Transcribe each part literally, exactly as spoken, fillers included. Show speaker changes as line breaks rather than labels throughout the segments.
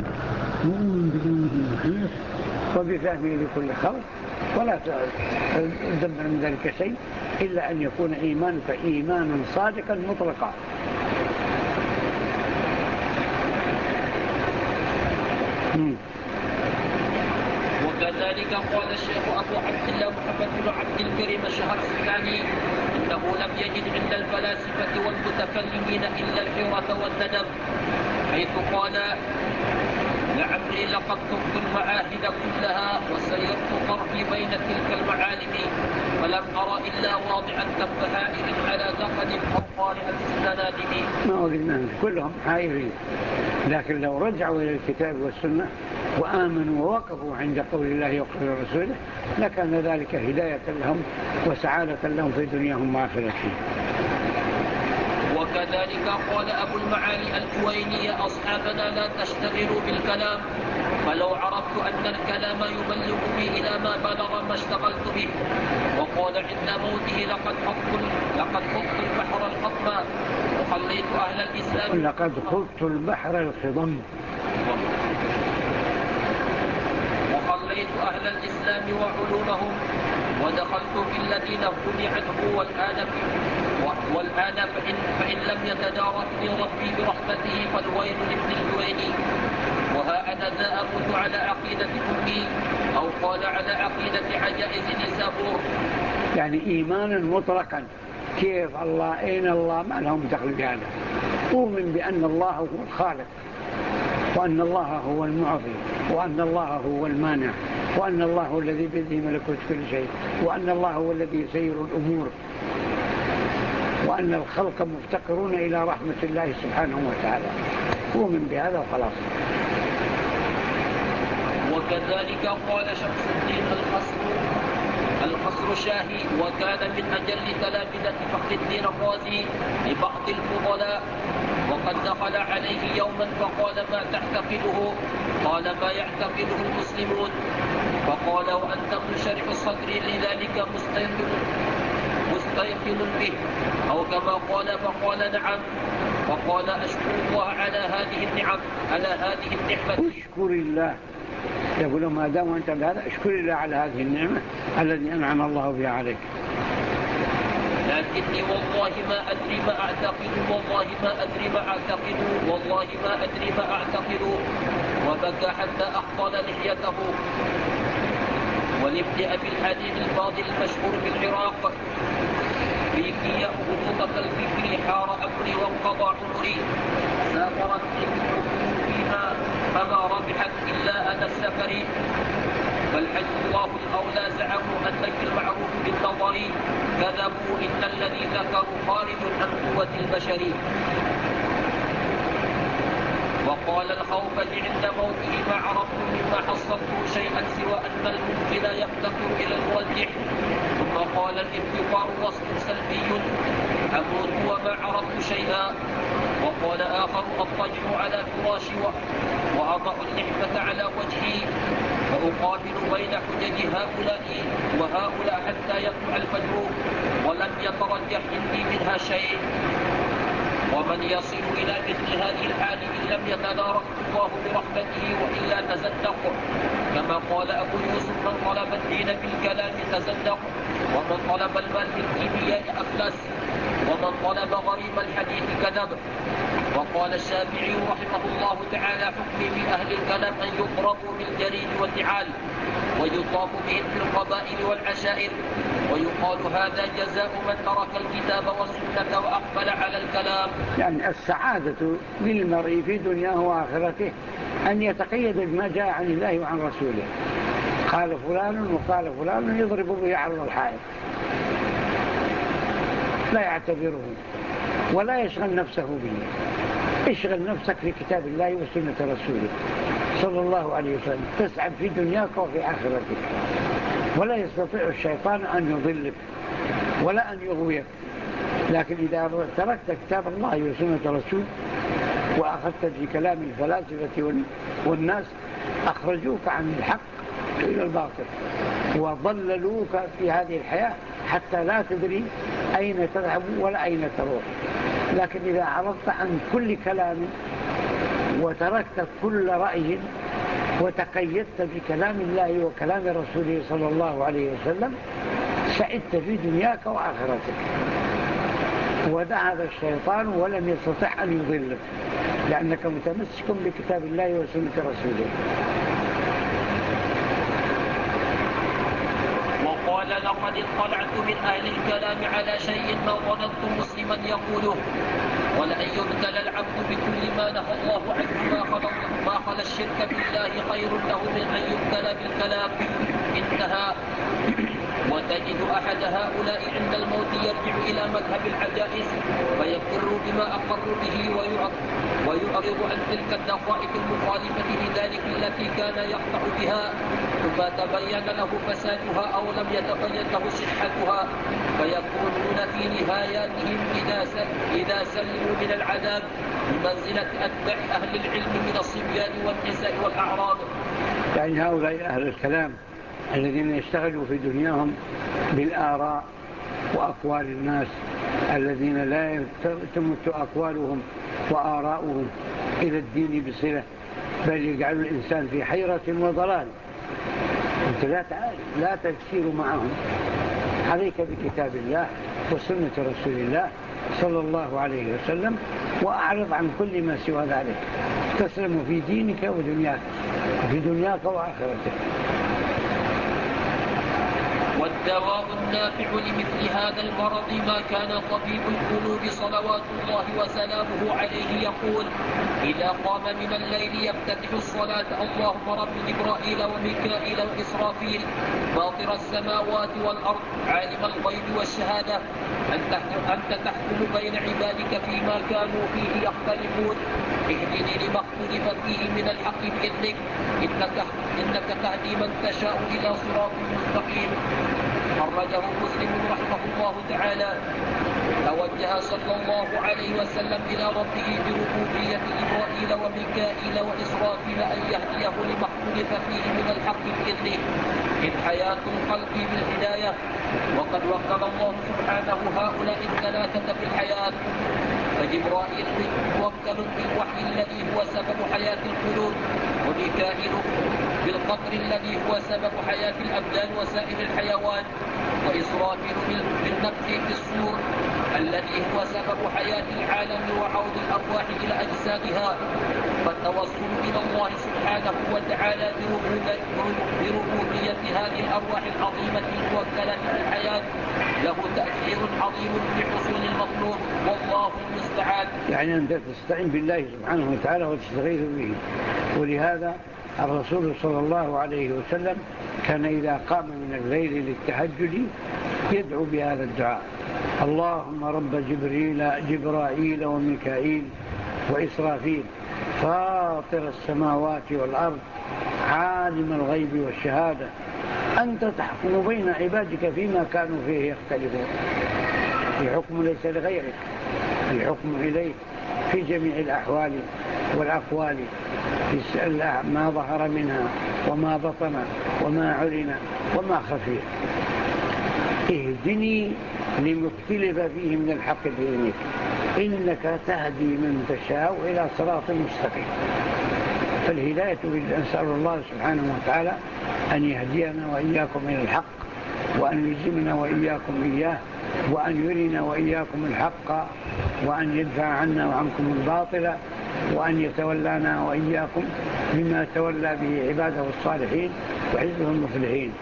مؤمن بدينه محنف وبفهمه لكل خلق، ولا تدبر من ذلك شيء إلا أن يكون إيمانك إيمانا صادقا مطلقا.
وكذلك قال الشيخ أبو عبد الله محمد بن عبد الكريم الشهرستاني إنه لم يجد عند الفلاسفة والمتكلمين إلا الحيرة والندم، حيث قال: لعمري لقد تبت المعاهد كلها وسيرت طرفي بين تلك المعالم، فلم أرى إلا واضعا كف حائر على زقد أو قارئة السنادم.
ما وجدنا كلهم حائرين، لكن لو رجعوا إلى الكتاب والسنة وآمنوا ووقفوا عند قول الله وقول رسوله لكان ذلك هداية لهم وسعادة لهم في دنياهم وآخرتهم.
وكذلك قال أبو المعالي الجويني: يا أصحابنا لا تشتغلوا بالكلام، فلو عرفت أن الكلام يبلغ بي إلى ما بلغ ما اشتغلت به. وقال عند موته: لقد خضت لقد خضت البحر الخضم وخليت أهل الإسلام
لقد خضت البحر الخضم
وخليت أهل الإسلام وعلومهم ودخلت في الذين خدعته والآن والآن فإن, فإن لم يتداركني ربي برحمته فالويل لابن الجويني. وها أنا ذا أموت على عقيدة أمي، أو قال على عقيدة عجائز نسابور،
يعني إيمانا مطلقا. كيف الله، أين الله، ما لهم دخل بهذا. أؤمن بأن الله هو الخالق، وأن الله هو المعطي، وأن الله هو المانع، وأن الله هو الذي بيده ملكوت كل شيء، وأن الله هو الذي يسير الأمور، وأن الخلق مفتقرون إلى رحمة الله سبحانه وتعالى. أؤمن بهذا وخلاص.
وكذلك قال شمس الدين الخصر الخصر شاهي، وكان من أجل تلامذة فخر الدين الرازي لبعض الفضلاء، وقد دخل عليه يوما فقال: ما تعتقده؟ قال: ما يعتقده المسلمون. فقال: وأنت منشرح الصدر لذلك مستيقن مستيقن به، أو كما قال. فقال: نعم. فقال: أشكر الله على هذه النعم على هذه النعمة.
أشكر الله. يقول: ما دام أنت بهذا أشكر الله على هذه النعمة الذي أنعم الله بها عليك.
لكني والله ما أدري ما أعتقد والله ما أدري ما أعتقد والله ما أدري ما أعتقد. وبكى حتى أحضن لحيته. ولابن أبي الحديد الفاضل المشهور في العراق: فيك يا أهدوطة الفكر حار أمري وانقضى عمري، سافرت فيها فما ربحت إلا أنا السفري، فالحج الله الأولى زعموا أنك المعروف بالنظر، كذبوا إن الذي ذكروا خارج عن قوة البشر. وقال الخوفني عند موته: ما عرفت مما حصلته شيئا سوى أن الممكن يفتقر إلى المرجح. ثم قال: الانتظار وصف سلبي، أموت وما عرفت شيئا. وقال آخر: أضطجع على فراشي وأضع اللحفة على وجهي فأقابل بين حجج هؤلاء وهؤلاء حتى يطلع الفجر، ولم يترجح عندي منها شيء. ومن يصل إلى مثل هذه الحال إن لم يتدارك الله برحمته وإلا تزندق، كما قال أبو يوسف: من طلب الدين بالكلام تزندق، ومن طلب المال بالكيمياء أفلس، ومن طلب غريب الحديث كذب. وقال الشافعي رحمه الله تعالى: حكمي في أهل الكلام أن يضربوا بالجريد والنعال ويطاف بهم في القبائل والعشائر، ويقال هذا جزاء من ترك الكتاب والسنة وأقبل على الكلام.
يعني السعادة للمرء في دنياه وآخرته أن يتقيد بما جاء عن الله وعن رسوله. قال فلان وقال فلان يضرب به عرض الحائط، لا يعتبره ولا يشغل نفسه به. اشغل نفسك في كتاب الله وسنة رسوله صلى الله عليه وسلم، تسعد في دنياك وفي آخرتك، ولا يستطيع الشيطان أن يضلك ولا أن يغويك. لكن إذا تركت كتاب الله وسنة رسوله وأخذت في كلام الفلاسفة والناس أخرجوك عن الحق إلى الباطل وضللوك في هذه الحياة حتى لا تدري أين تذهب ولا أين تروح. لكن إذا عرضت عن كل كلام وتركت كل رأي وتقيدت بكلام الله وكلام رسوله صلى الله عليه وسلم سعدت في دنياك وآخرتك. وذهب الشيطان ولم يستطع أن يضلك لأنك متمسك بكتاب الله وسنة رسوله.
وقال لقد اطلعت من أهل الكلام على شيء ما ظننت مسلما يقوله ولأن يبتلى العبد بكل ما نهى الله عنه ما خلا ما خلا الشرك بالله خير له من أن يبتلى بالكلام. انتهى. وتجد أحد هؤلاء عند الموت يرجع إلى مذهب العجائز فيقر بما أقر به ويعرض عن تلك الدقائق المخالفة لذلك التي كان يقطع بها ثم تبين له فسادها أو لم يتبين له صحتها فيكونون في نهاياتهم إذا سلموا من العذاب بمنزلة أتبع أهل العلم من الصبيان والنساء والأعراب.
يعني هؤلاء أهل الكلام الذين يشتغلوا في دنياهم بالآراء وأقوال الناس الذين لا تمت أقوالهم وآراؤهم إلى الدين بصلة بل يجعل الإنسان في حيرة وضلال. أنت لا تعالي لا تسير معهم، عليك بكتاب الله وسنة رسول الله صلى الله عليه وسلم وأعرض عن كل ما سوى ذلك تسلم في دينك ودنياك في دنياك وآخرتك.
والدواء النافع لمثل هذا المرض ما كان طبيب القلوب صلوات الله وسلامه عليه يقول إذا قام من الليل يفتتح الصلاة اللهم رب جبرائيل وميكائيل وإسرافيل فاطر السماوات والأرض عالم الغيب والشهادة أنت تحكم بين عبادك فيما كانوا فيه يختلفون اهدني لما اختلف فيه من الحق بإذنك إنك, إنك تهدي من تشاء إلى صراط مستقيم. خرجه مسلم رحمه الله تعالى. توجه صلى الله عليه وسلم إلى ربه بربوبية جبرائيل وميكائيل وإسرافيل أن يهديه لما اختلف فيه من الحق بإذنه إذ حياة القلب بالهداية وقد وكل الله سبحانه هؤلاء الثلاثة بالحياة. فجبرائيل موكل بالوحي الذي هو سبب حياة القلوب وميكائيل بالقطر الذي هو سبب حياة الأبدان وسائر الحيوان وإسرافيل بالنفخ في الصور الذي هو سبب حياة العالم وعود الأرواح إلى أجسادها. فالتوسل إلى الله سبحانه وتعالى بربوبية هذه الأرواح العظيمة الموكلة بالحياة له تأثير عظيم في حصول المطلوب والله المستعان.
يعني أنت تستعين بالله سبحانه وتعالى وتستغيث به. ولهذا الرسول صلى الله عليه وسلم كان إذا قام من الليل للتهجد يدعو بهذا الدعاء اللهم رب جبريل جبرائيل وميكائيل وإسرافيل فاطر السماوات والأرض عالم الغيب والشهادة أنت تحكم بين عبادك فيما كانوا فيه يختلفون. الحكم ليس لغيرك، الحكم إليك في جميع الأحوال والأقوال ما ظهر منها وما بطن وما علن وما خفي. اهدني لمختلف فيه من الحق بإذنك إنك تهدي من تشاء إلى صراط مستقيم. فالهداية نسأل الله سبحانه وتعالى أن يهدينا وإياكم إلى الحق وأن يلزمنا وإياكم إياه وأن يرنا وإياكم الحق وأن يدفع عنا وعنكم الباطل وأن يتولانا وإياكم بما تولى به عباده الصالحين وحزبه المفلحين.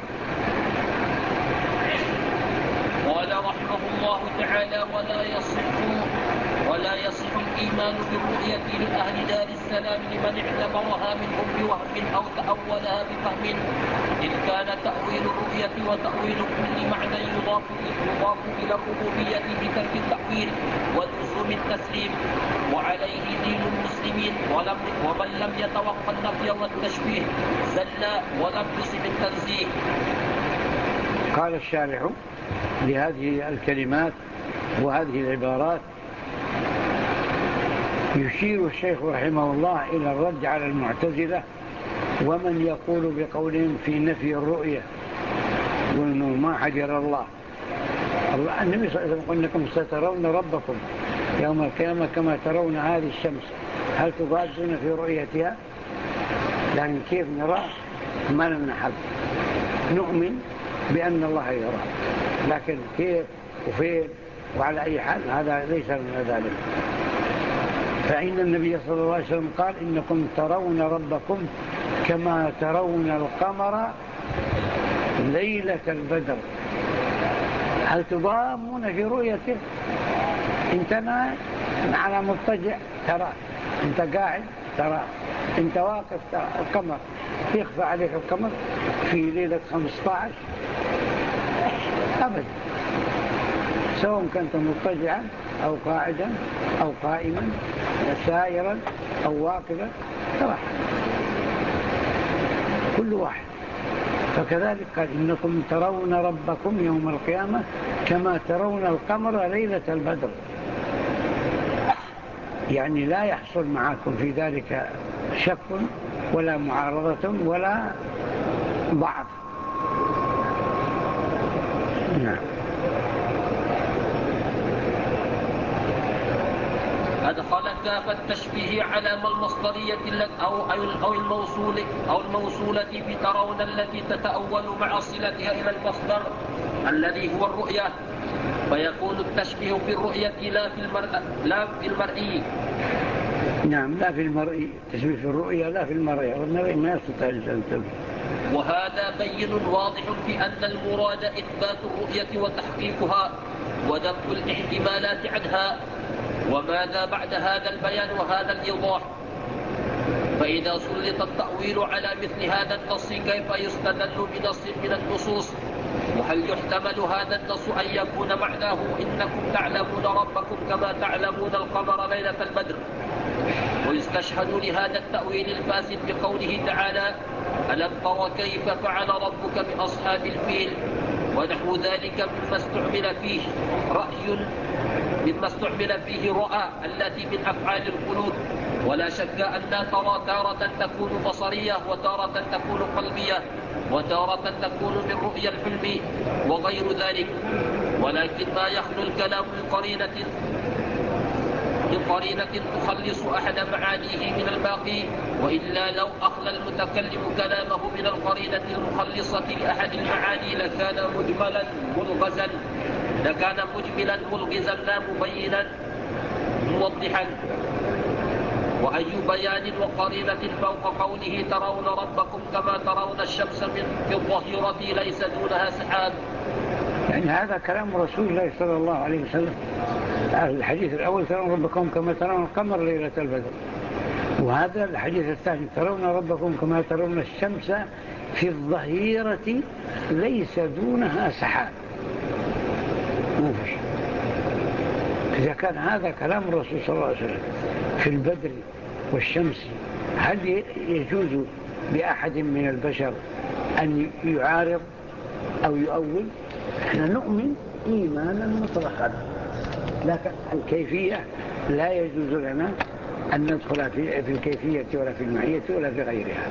قال رحمه الله تعالى ولا يصح ولا يصح الإيمان بالرؤية لأهل دار السلام لمن اعتبرها منهم بوهم أو تأولها بفهم إذ كان تأويل الرؤية وتأويل كل معنى يضاف يضاف إلى الربوبية بترك التأويل ولزوم التسليم وعليه دين المسلمين ولم ومن لم يتوقع النفي والتشبيه زل ولم يصب التنزيه.
قال الشارح لهذه الكلمات وهذه العبارات يشير الشيخ رحمه الله إلى الرد على المعتزلة ومن يقول بقولهم في نفي الرؤية وما حجر الله الله النبي صلى الله عليه وسلم قال إنكم سترون ربكم يوم القيامة كما ترون هذه الشمس هل تضادون في رؤيتها؟ لكن كيف نرى ما لنا حق. نؤمن بأن الله يرى، لكن كيف وفين وعلى أي حال هذا ليس من ذلك. فإن النبي صلى الله عليه وسلم قال إنكم ترون ربكم كما ترون القمر ليلة البدر. هل تضامون في رؤيته؟ انت نائم على مضطجع ترى، انت قاعد ترى، انت واقف ترى. القمر يخفى عليك القمر في ليلة خمسة عشر أبدا، سواء كنت مضطجعا أو قاعدا أو قائما سائرا أو واقفا ترى كل واحد. فكذلك قال إنكم ترون ربكم يوم القيامة كما ترون القمر ليلة البدر، يعني لا يحصل معكم في ذلك شك ولا معارضة ولا ضعف. نعم.
أدخل كاف التشبيه علامة المصدرية أو أو الموصولة أو الموصولة بترون التي تتأول مع صلتها إلى المصدر الذي هو الرؤية، فيكون التشبيه في الرؤية لا في المرء لا في المرئي.
نعم، لا في المرئي، تشبيه في الرؤية لا في المرئي، والمرئي ما يستطيع الجنة.
وهذا بين واضح في أن المراد إثبات الرؤية وتحقيقها ودفع الاحتمالات عنها. وماذا بعد هذا البيان وهذا الإيضاح؟ فإذا سلط التأويل على مثل هذا النص كيف يستدل بنص من النصوص؟ وهل يحتمل هذا النص أن يكون معناه إنكم تعلمون ربكم كما تعلمون القمر ليلة البدر؟ ويستشهد لهذا التأويل الفاسد بقوله تعالى ألم تر كيف فعل ربك بأصحاب الفيل؟ ونحو ذلك مما استعمل فيه رأي مما استعمل فيه رؤى التي من أفعال القلوب. ولا شك أن ترى تارة تكون بصرية وتارة تكون قلبية وتارة تكون من رؤيا الحلم وغير ذلك، ولكن ما يخلو الكلام من قرينة من قرينة تخلص أحد معانيه من الباقي، وإلا لو أخلى المتكلم كلامه من القرينة المخلصة لأحد المعاني لكان مجملا ملغزا لكان مجملا ملغزا لا مبينا موضحا. وأي بيان وقرينة فوق قوله ترون ربكم كما ترون الشمس في الظهيرة ليس دونها سحاب؟
يعني هذا كلام رسول الله صلى الله عليه وسلم. الحديث الأول ترون ربكم كما ترون القمر ليلة البدر، وهذا الحديث الثاني ترون ربكم كما ترون الشمس في الظهيرة ليس دونها سحاب. ما فيش. إذا كان هذا كلام الرسول صلى الله عليه وسلم في البدر والشمس، هل يجوز لأحد من البشر أن يعارض أو يؤول؟ احنا نؤمن إيمانا مطلقا، لكن الكيفية لا يجوز لنا أن ندخل في الكيفية ولا في المعية ولا في غيرها.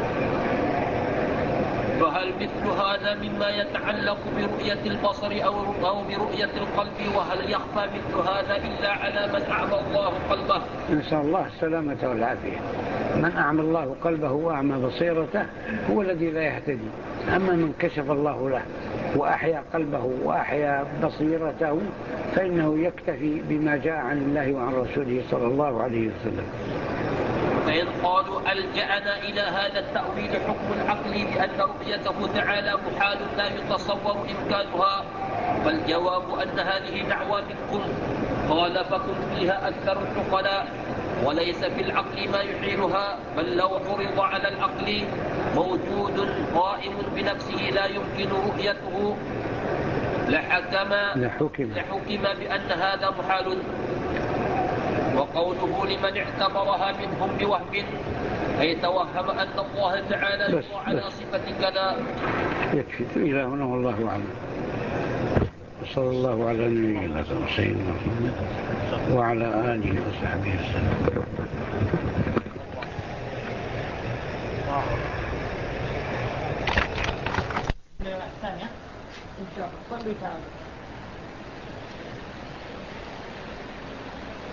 فهل مثل هذا مما يتعلق برؤية البصر أو برؤية القلب؟ وهل يخفى مثل هذا إلا على من أعمى الله قلبه؟
نسأل الله السلامة والعافية. من أعمى الله قلبه وأعمى بصيرته هو الذي لا يهتدي. أما من كشف الله له وأحيا قلبه وأحيا بصيرته فإنه يكتفي بما جاء عن الله وعن رسوله صلى الله عليه وسلم.
فإن قالوا ألجأنا إلى هذا التأويل حكم العقل بأن رؤيته تعالى محال لا يتصور إمكانها، فالجواب أن هذه دعوى منكم خالفكم فيها أكثر العقلاء، وليس في العقل ما يحيلها، بل لو عرض على العقل موجود قائم بنفسه لا يمكن رؤيته لحكم,
لحكم.
لحكم بأن هذا محال. وقوله لمن اعتبرها منهم بوهم أي توهم أن الله تعالى يرى على صفة كذا.
يكفي. إلى هنا والله أعلم. صلى الله على نبينا سيدنا محمد وعلى آله وصحبه وسلم.
الثانية إن شاء الله صلي تعالى.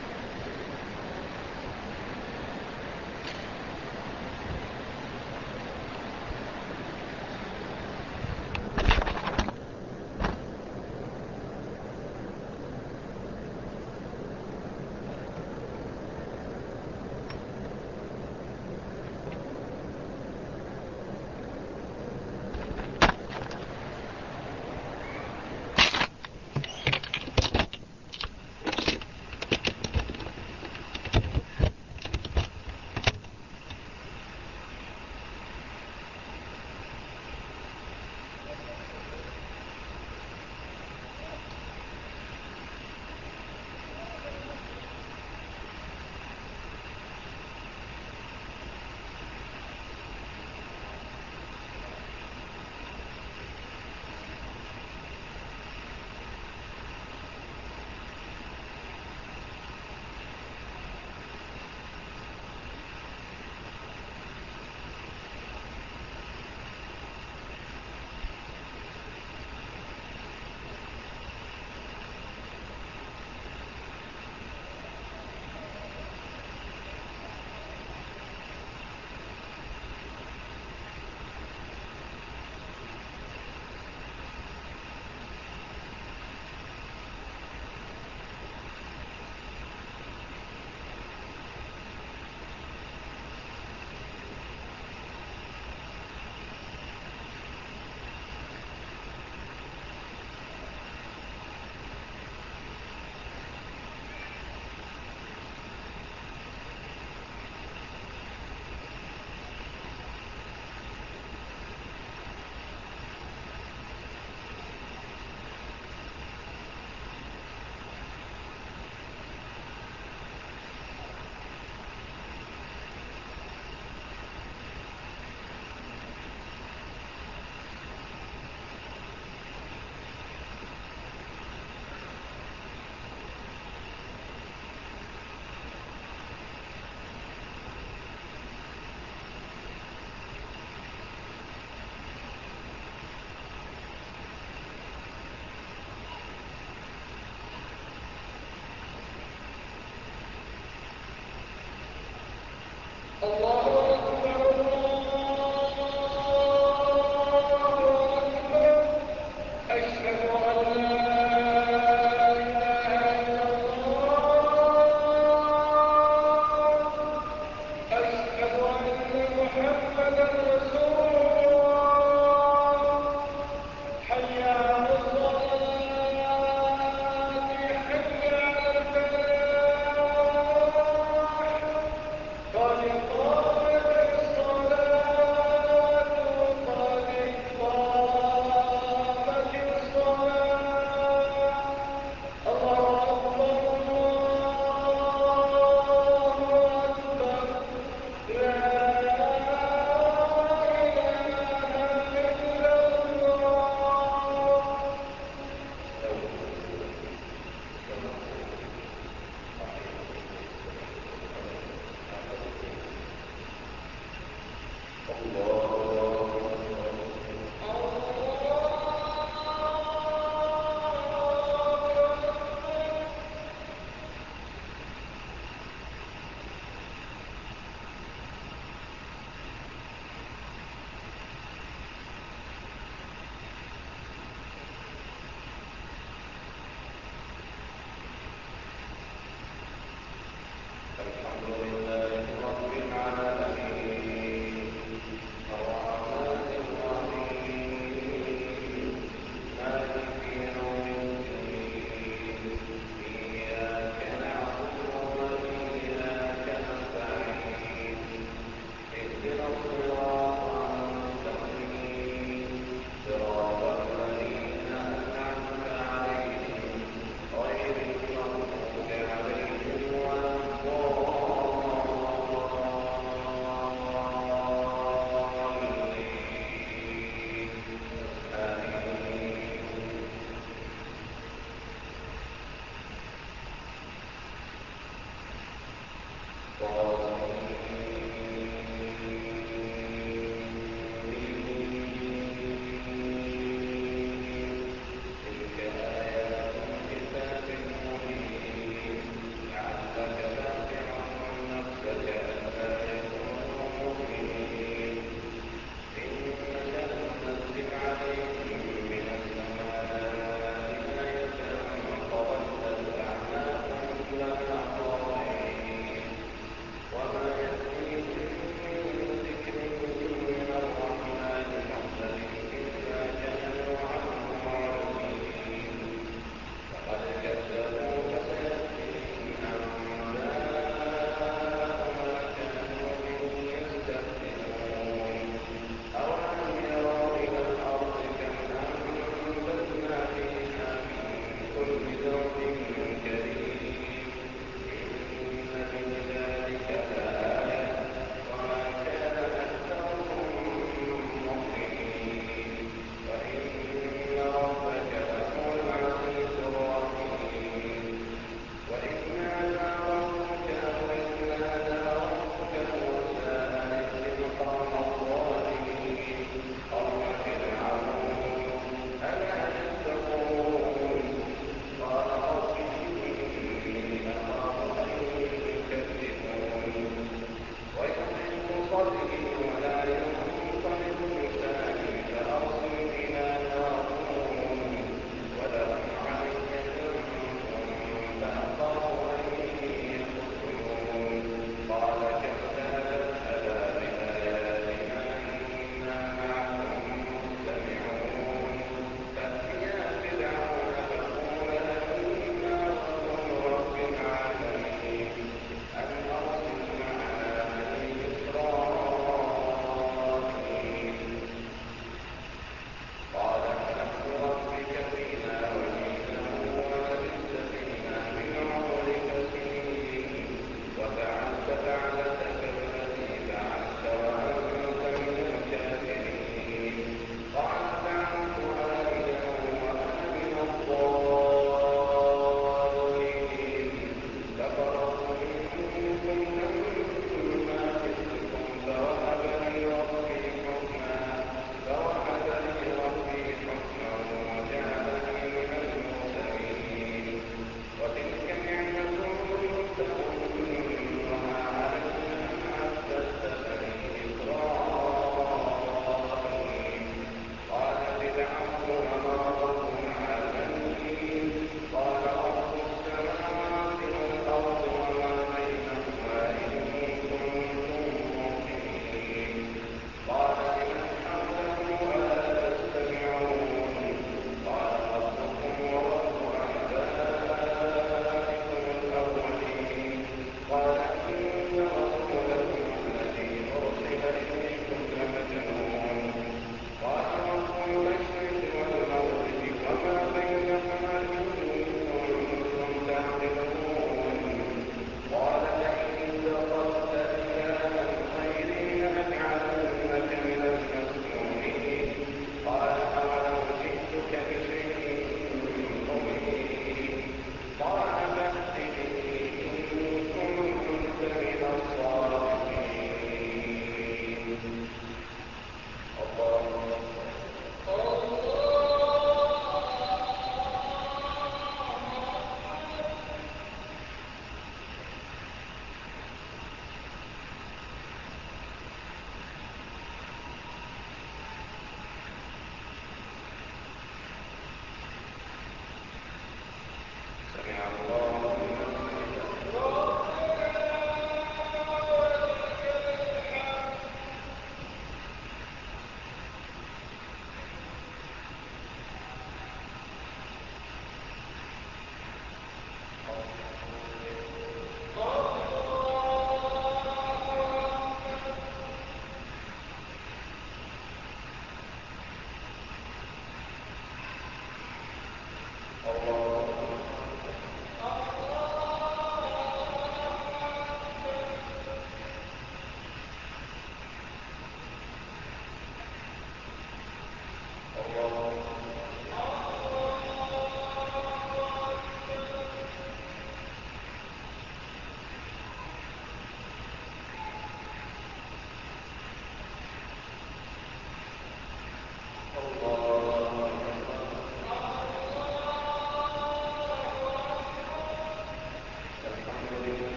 تلك آيات الكتاب المبين لعلك باخع نفسك ألا يكونوا مؤمنين إن نشأ ننزل عليهم من السماء آية فظلت أعناقهم لها خاضعين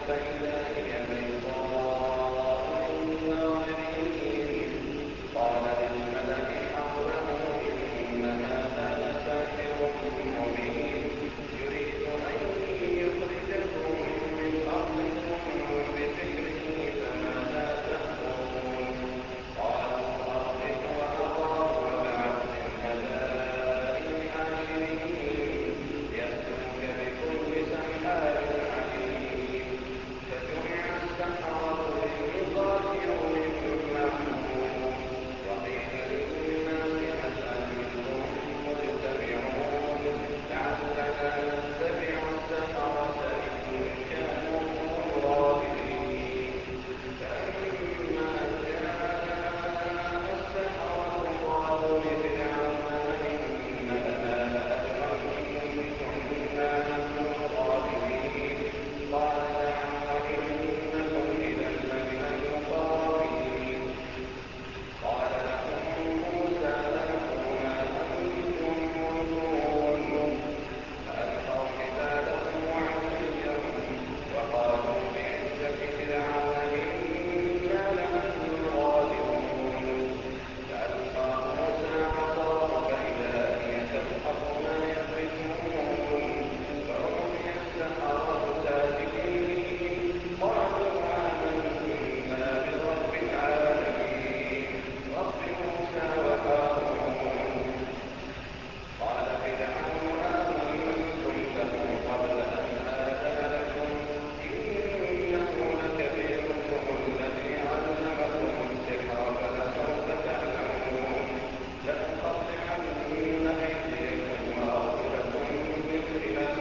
فإذا هي بيضاء للناظرين قال للملأ حوله إن هذا لساحر مبين يريد أن يخرجكم من أرضكم بسحره فماذا تأمرون قالوا أرجه وأخاه وابعث في المدائن حاشرين يأتوك بكل سحار عليم فجمع السحرة لميقات يوم معلوم وقيل للناس هل أنتم مجتمعون لعلنا نتبع السحرة إن كانوا هم الغالبين فلما جاء السحرة قالوا لفرعون إن لنا لأجرا إن كنا نحن الغالبين قال نعم وإنكم إذا لمن المقربين قال لهم موسى ألقوا ما أنتم ملقون فألقوا حبالهم وعصيهم وقالوا بعزة فرعون إنا نحن الغالبون فألقى موسى عصاه فإذا هي تلقف ما يفركون فألقي السحرة ساجدين قالوا آمنا برب العالمين رب موسى وهارون قال فرعون آمنتم له قبل أن آذن لكم إنه لكبيركم الذي علمكم السحر فلسوف تعلمون لأقطعن أيديكم وأرجلكم من خلاف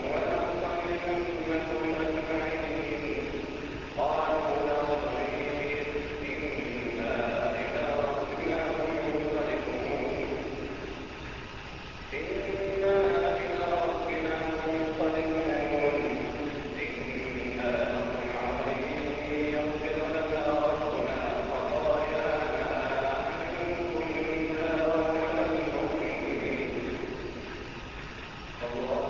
ولأصلبنكم أجمعين قالوا لا ضير إنا إلى ربنا منقلبون إنا إلى ربنا منقلبون إنا نطمع أن يغفر لنا ربنا خطايانا أن كنا أول المؤمنين الله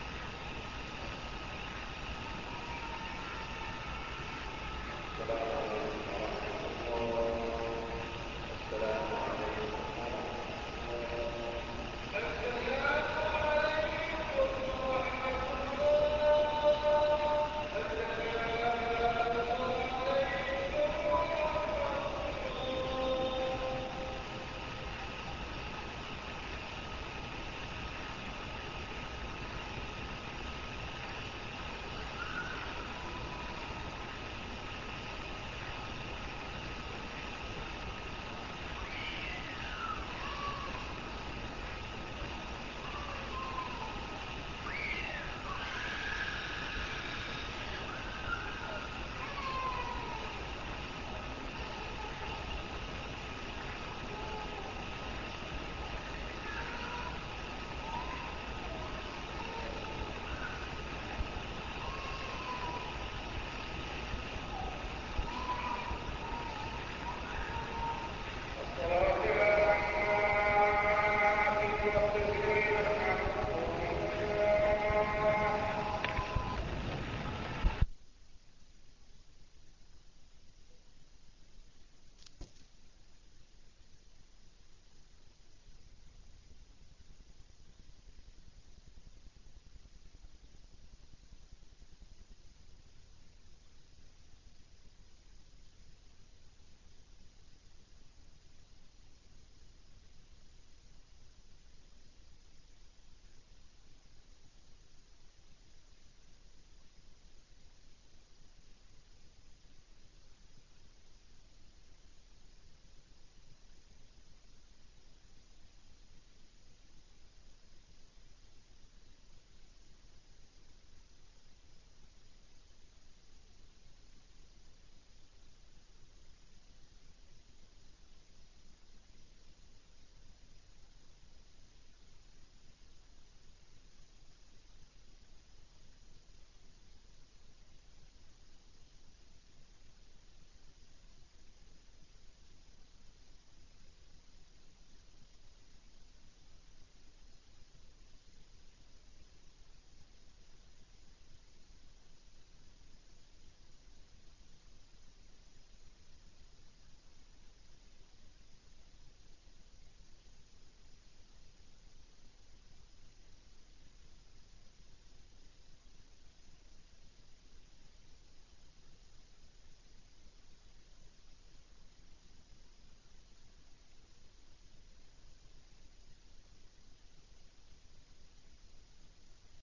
Gracias.